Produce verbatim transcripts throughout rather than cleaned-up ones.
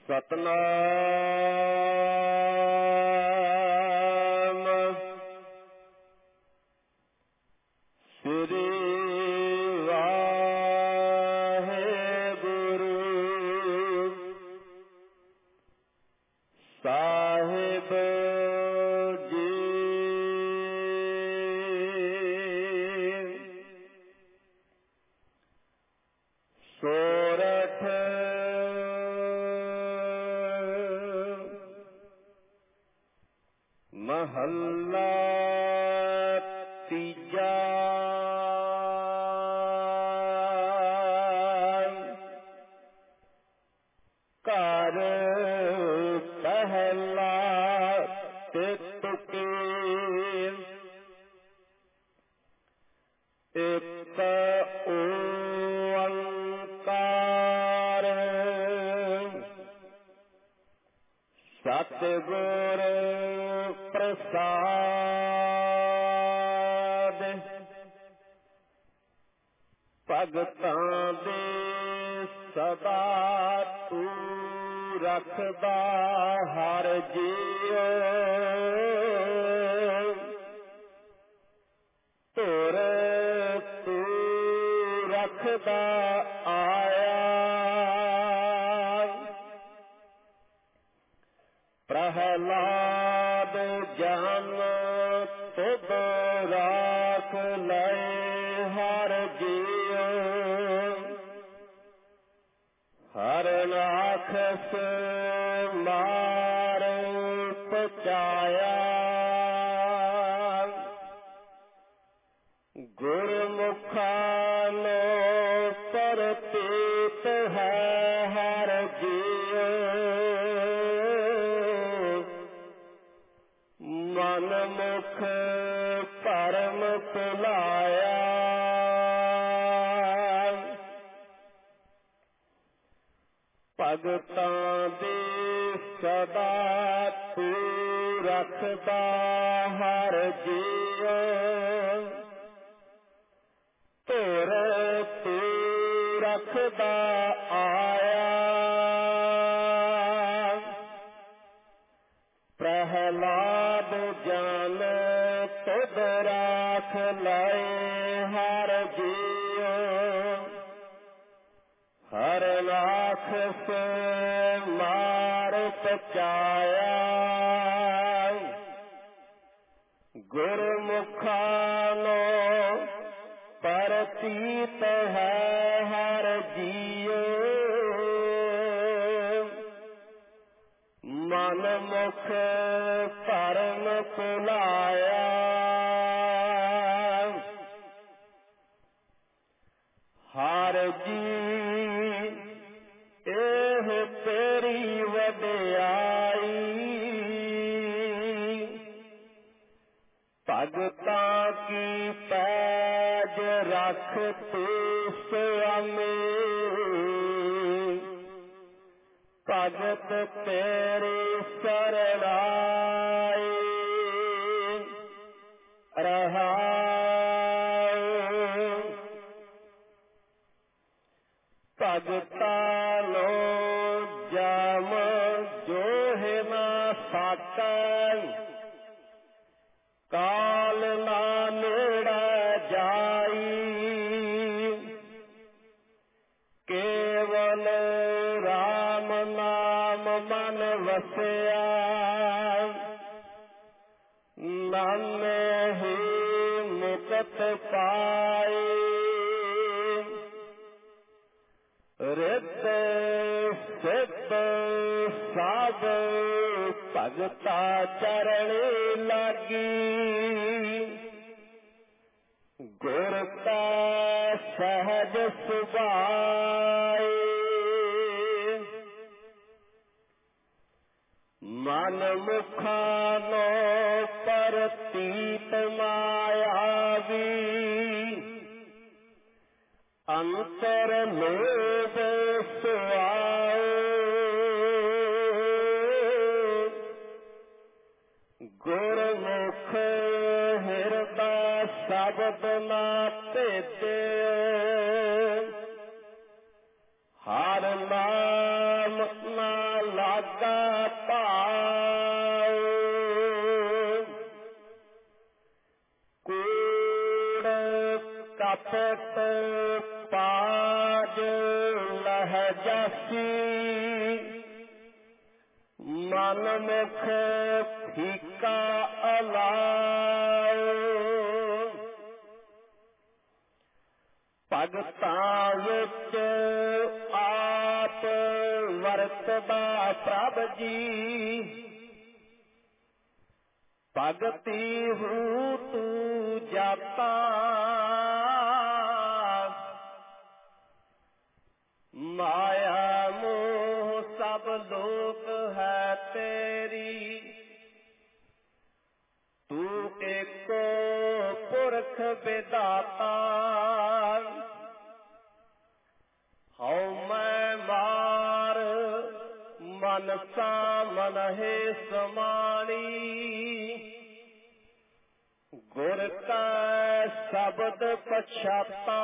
ਸਤਨਾਮ ਸ੍ਰੀ ਵਾਹਿਗੁਰੂ ਸਾਹਿਬ ਜੀ। ਸੋਰਠ ਮਹੱਲਾ ਤੀਜਾ। ਘਰ ਪਹਿਲਾ ਤੇ ਤੁਕੇ ਇੱਕ ਓੰਕਾਰ ਸਤਿਗੁਰ ਪ੍ਰਸਾਦਿ। ਭਗਤਾਂ ਦੇ ਸਦਾ ਤੂੰ ਰੱਖਦਾ ਹਰ ਜੀਉ। ਧੁਰ ਤੂੰ ਰੱਖਦਾ ਆਇਆ। ਪ੍ਰਹਲਾਦ ਜਨ ਤੁਧ ਰਾਖ ਲਏ ਹਰ ਜੀਉ। ਹਰਨਾਖਸ ਮਾਰ ਪਚਾਇਆ। ਗੁਰਮੁਖਾਂ ਨੂੰ ਪ੍ਰਤੀਤ ਹੈ ਹਰ ਜੀਉ। ਮਨ ਮੁਖ ਭਰਮ ਭੁਲਾਇਆ। ਭਗਤਾਂ ਦੇ ਸਦਾ ਤੂੰ ਰੱਖਦਾ ਹਰ ਜੀਉ। ਧੁਰ ਤੂੰ ਰੱਖਦਾ ਆਇਆ। ਪ੍ਰਹਲਾਦ ਜਨ ਤੁਧ ਰਾਖ ਲਏ ਹਰ ਜੀਉ। ਹਰਨਾਖਸ ਮਾਰ ਪਚਾਇਆ। ਗੁਰਮੁਖਾਂ ਨੂੰ ਪ੍ਰਤੀਤ ਹੈ ਹਰ ਜੀਉ। ਮਨ ਮੁਖ ਭਰਮ ਭੁਲਾਇਆ। ਹਰ ਜੀ ਇਹ ਤੇਰੀ ਵਡਿਆਈ। ਭਗਤਾਂ ਕੀ ਪੈਜ ਰੱਖ ਤੂੰ ਸੁਆਮੀ। ਭਗਤ ਤੇਰੀ ਸਰਣਾਈ। ਰਹਾਉ ਭਗਤਾਂ ਨੂੰ ਜਮ ਜੋਹਿ ਨਾ ਸਾਕੈ। ਕਾਲ ਨਾ ਨੇੜੇ ਜਾਈ। ਕੇਵਲ ਰਾਮ ਨਾਮ ਮਨ ਵਸਿਆ। ਨਾਮੇ ਹੀ ਮੁਕਤ ਪਾਈ। ਰਿਤ ਸਿੱਧ ਸਭ ਭਗਤਾ ਚਰਨ ਲਾਗੀ। ਗੁਰ ਕਾ ਸਹਜ ਸੁਭਾਈ। ਮਨ ਮੁਖਾਂ ਨੂੰ ਪ੍ਰਤੀਤ ਮਾਇਆਵੀ। ਅੰਤਰ ਲੋਭ ਸੁਆਉ। ਗੁਰਮੁਖ ਹਿਰਦਾ ਸ਼ਬਦ ਨਾ ਭੇਦਿਓ। ਹਰ ਨਾਮ ਨਾ ਲਾਗਾ ਭਾਉ ਕੂੜ ਕਪਟ ਪਾਜ ਲਹ ਜਾਸੀ ਮਨ ਮੁਖ ਫੀਕਾ ਅਲਾਉ ਭਗਤਾਂ ਵਿੱਚ ਆਪ ਵਰਤਦਾ ਪ੍ਰਭ ਜੀ ਭਗਤੀ ਹੂੰ ਤੂੰ ਜਾਤਾ ਮਾਇਆ ਮੋਹ ਸਭ ਲੋਕ ਹੈ ਤੇਰੀ ਤੂੰ ਏਕੋ ਪੁਰਖ ਵਿਦਾਤਾ ਹਉ ਮੈਂ ਮਾਰ ਮਨਸਾ ਮਨਹਿ ਸਮਾਣੀ ਗੁਰ ਕਾ ਸ਼ਬਦ ਪਛਾਤਾ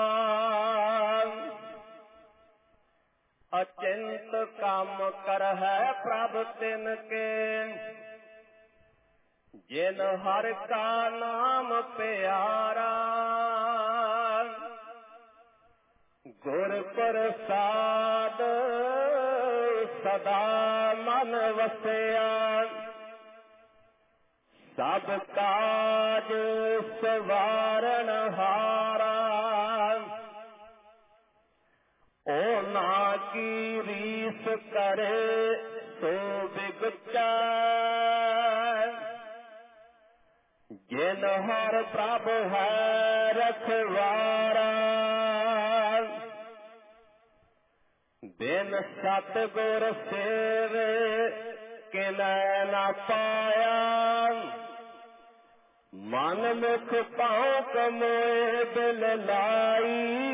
ਅਚਿੰਤ ਕੰਮ ਕਰਹਿ ਪ੍ਰਭ ਤਿਨ ਕੇ ਜਿਨ ਹਰਿ ਕਾ ਨਾਮ ਪਿਆਰਾ ਗੁਰ ਪ੍ਰਸਾਦ ਸਦਾ ਮਨ ਵਸਿਆ ਸਭ ਕਾਜ ਸਵਾਰਨ ਹਾਰਾ ਉਹਨਾਂ ਕੀ ਰੀਸ ਕਰੇ ਸੋ ਬਿਗਚੈ ਜਿਨ ਹਰ ਪ੍ਰਭ ਹੈ ਰਖਵਾਰਾ ਬਿਨ ਸਤਿਗੁਰ ਸੇਵੇ ਕਿਨੈ ਨਾ ਪਾਇਆ ਮਨ ਮੁਖ ਪਾਉ ਕਮੋਏ ਦਿਲ ਲਾਈ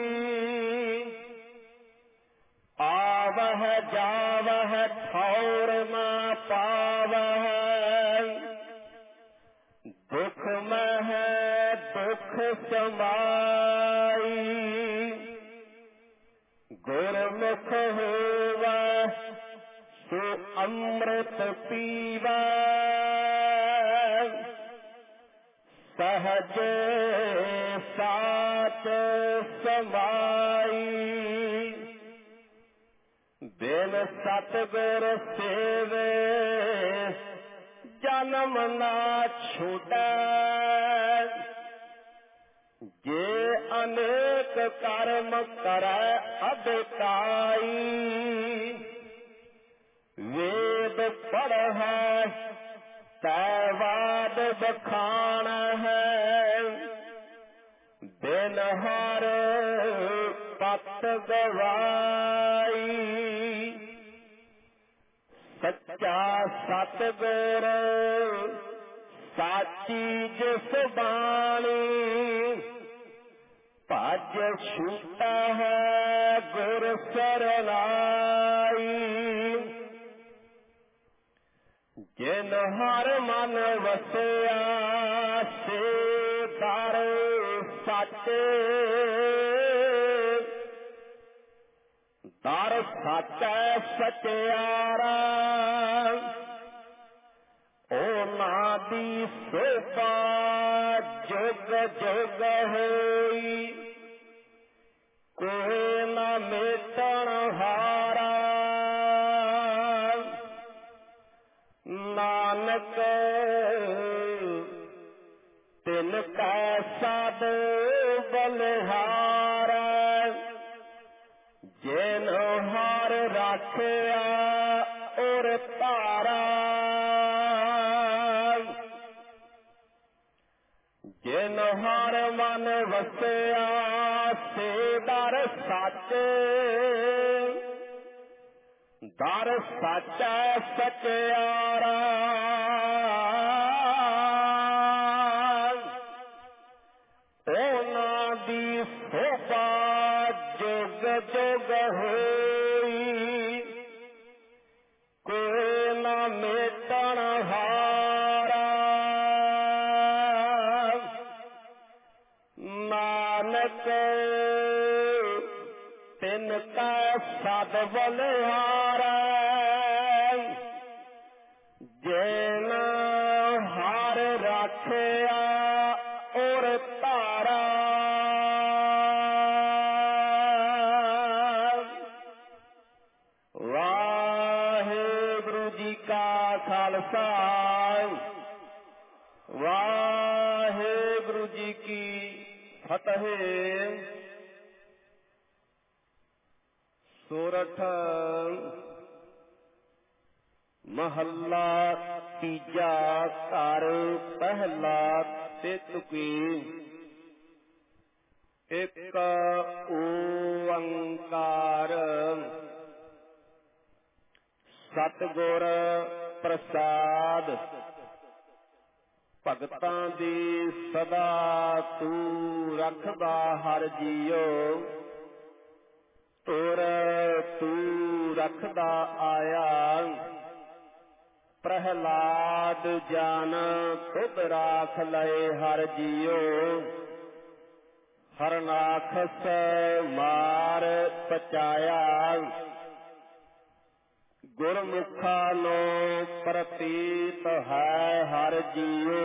ਆਵਹ ਜਾਵਹ ਠੌਰ ਨਾ ਪਾਵਹ ਦੁਖ ਮਹਿ ਦੁਖ ਸਮਾਈ ਗੁਰਮੁਖ ਹੋਵੈ ਸੋ ਅੰਮ੍ਰਿਤ ਪੀਵੈ ਸਹਜ ਸਾਚ ਸਮਾਈ ਬਿਨ ਸਤਿਗੁਰ ਸੇਵੇ ਜਨਮ ਨਾ ਛੂਟੈ ਜੇ ਅਨੇਕ ਕਰਮ ਕਰੈ ਅਧਿਕਾਈ ਵੇਦ ਪੜ੍ਹੈ ਤੈ ਵਾਦ ਬਖਾਣ ਹੈ ਬਿਨ ਹਰ ਪਤ ਗਵਾਈ ਸੱਚਾ ਸਤਿਗੁਰ ਸਾਚੀ ਜਿਸ ਬਾਣੀ ਭਜ ਛੂਟਾ ਹੈ ਗੁਰ ਸਰਨਾਈ ਜਿਨ ਹਰ ਮਨ ਵਸਿਆ ਸੇ ਦਰ ਸਾਚੇ ਦਰ ਸਾਚੈ ਸਚਿਆਰਾ ਉਹਨਾਂ ਦੀ ਸੋਭਾ ਜੁਗ ਜੁਗ ਹੋਈ ਕੋਈ ਨਾ ਮੇਟਣ ਹਾਰਾ ਨਾਨਕ ਤਿਨ ਕੈ ਸਾਧ ਬਲਿਹਾਰਾ ਜਿਨ ਹਰ ਰਾਖਿਆ ਔਰ ਧਾਰਾ ਜਿਨ ਹਰ ਮਨ ਵਸਿਆ ਸੇ ਦਰ ਸਾਚੇ ਦਰ ਸਾਚੈ ਸਚਿਆਰਾ ਉਹਨਾਂ ਦੀ ਸੋਭਾ ਜੁਗ ਜੁਗ ਹੋਈ ਕੋਈ ਨਾ ਮੇਟਣ ਹਾਰਾ ਨਾਨਕ ਤਿਨ ਕੈ ਸਦ ਬਲਿਹਾਰਾ ਜੈਨ ਹਰ ਰਾਖਿਆ ਔਰ ਧਾਰਾ, ਵਾਹਿਗੁਰੂ ਜੀ ਕਾ ਖਾਲਸਾ, ਵਾਹਿਗੁਰੂ ਜੀ ਕੀ ਫਤਿਹ। ਸੋਰਠ ਮਹੱਲਾ ਤੀਜਾ, ਘਰ ਪਹਿਲਾ ਤੇ ਤੁਕੀ। ਇੱਕ ਓੰਕਾਰ ਸਤਿਗੁਰ ਪ੍ਰਸਾਦ, ਭਗਤਾਂ ਦੀ ਸਦਾ ਤੂੰ ਰੱਖਦਾ ਹਰਿ ਜੀਉ, ਤੁਰ ਤੂੰ ਰੱਖਦਾ ਆਇਆ। ਪ੍ਰਹਿਲਾਦ ਜਨ ਤੁਧ ਰਾਖ ਲਏ ਹਰਿ ਜੀਉ, ਹਰਨਾਖਸ ਮਾਰ ਪਚਾਇਆ। ਗੁਰਮੁਖਾਂ ਨੂੰ ਪ੍ਰਤੀਤ ਹੈ ਹਰਿ ਜੀਉ,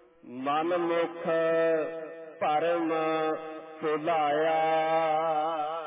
ਮਨ ਮੁਖ ਭਰਮ ਭੁਲਾਇਆ।